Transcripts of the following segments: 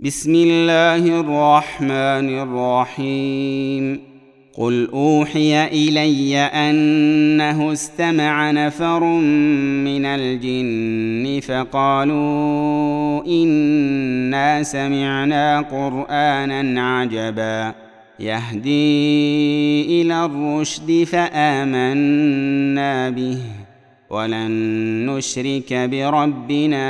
بسم الله الرحمن الرحيم. قل أوحي إلي أنه استمع نفر من الجن فقالوا إنا سمعنا قرآنا عجبا يهدي إلى الرشد فآمنا به ولن نشرك بربنا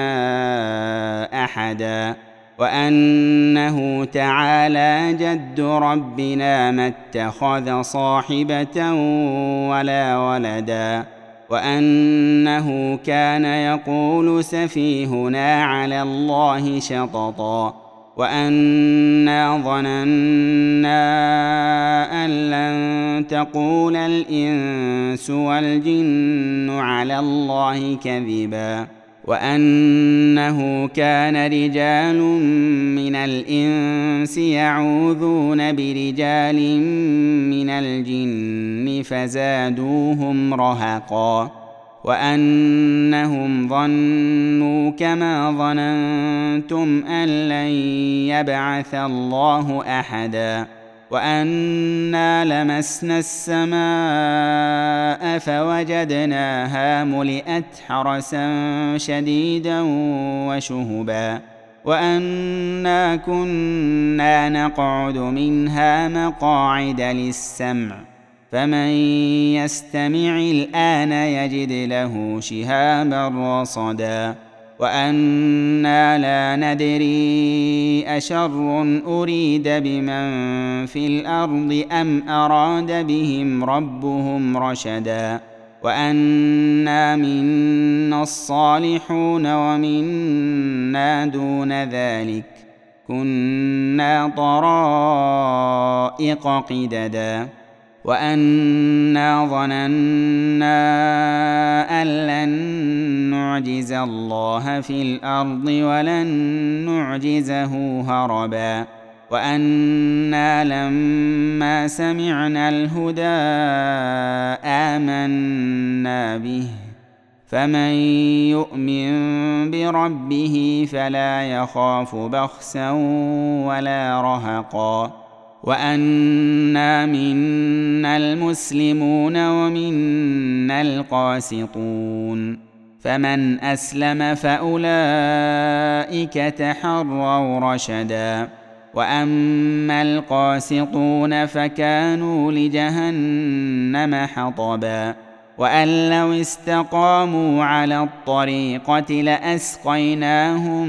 أحدا وأنه تعالى جد ربنا ما اتخذ صاحبة ولا ولدا وأنه كان يقول سفيهنا على الله شططا وأنا ظننا أن لن تقول الإنس والجن على الله كذبا وأنه كان رجال من الإنس يعوذون برجال من الجن فزادوهم رهقا وأنهم ظنوا كما ظننتم أن لن يبعث الله أحدا وأنا لمسنا السماء فوجدناها ملئت حرسا شديدا وشهبا وأنا كنا نقعد منها مقاعد للسمع فمن يستمع الآن يجد له شهابا رصدا وأنا لا ندري أشر أريد بمن في الأرض أم أراد بهم ربهم رشدا وأنا منا الصالحون ومنا دون ذلك كنا طرائق قددا وأنا ظننا أن لن نعجز الله في الأرض ولن نعجزه هربا وأنا لما سمعنا الهدى آمنا به فمن يؤمن بربه فلا يخاف بخسا ولا رهقا وأنا منا المسلمون ومنا القاسطون فمن أسلم فأولئك تحروا رشدا وأما القاسطون فكانوا لجهنم حطبا وأن لو استقاموا على الطريقة لأسقيناهم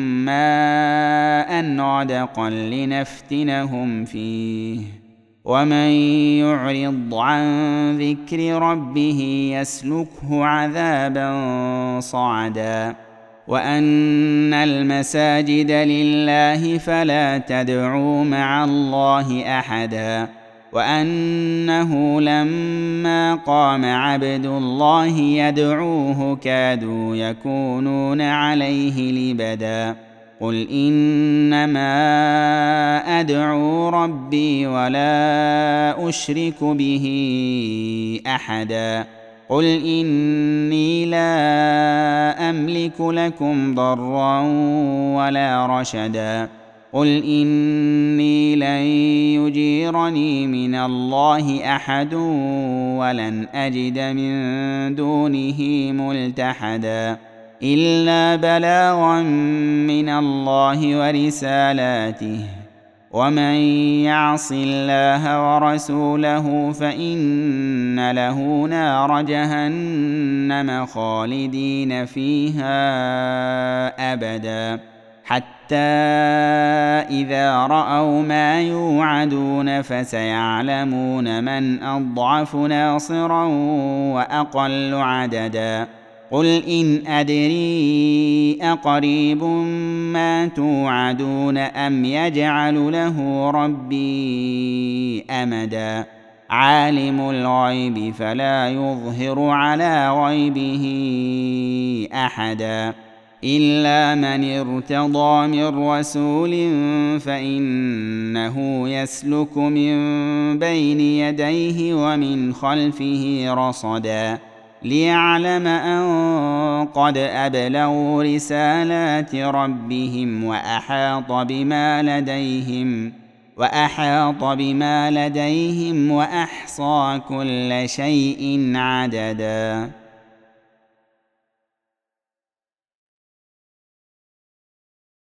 ماء غدقا لنفتنهم فيه ومن يعرض عن ذكر ربه يسلكه عذابا صعدا وأن المساجد لله فلا تدعوا مع الله أحدا وأنه لما قام عبد الله يدعوه كادوا يكونون عليه لبدا قل إنما أدعو ربي ولا أشرك به أحدا قل إني لا أملك لكم ضرا ولا رشدا قل إني لن يجيرني من الله أحد ولن أجد من دونه ملتحدا إلا بلاغا من الله ورسالاته ومن يعص الله ورسوله فإن له نار جهنم خالدين فيها أبدا حتى إذا رأوا ما يوعدون فسيعلمون من أضعف ناصرا وأقل عددا قل إن أدري أقريب ما توعدون أم يجعل له ربي أمدا عالم الغيب فلا يظهر على غيبه أحدا إلا من ارتضى من رسول فإنه يسلك من بين يديه ومن خلفه رصدا ليعلم أن قد أبلغوا رسالات ربهم وأحاط بما لديهم وأحصى كل شيء عددا.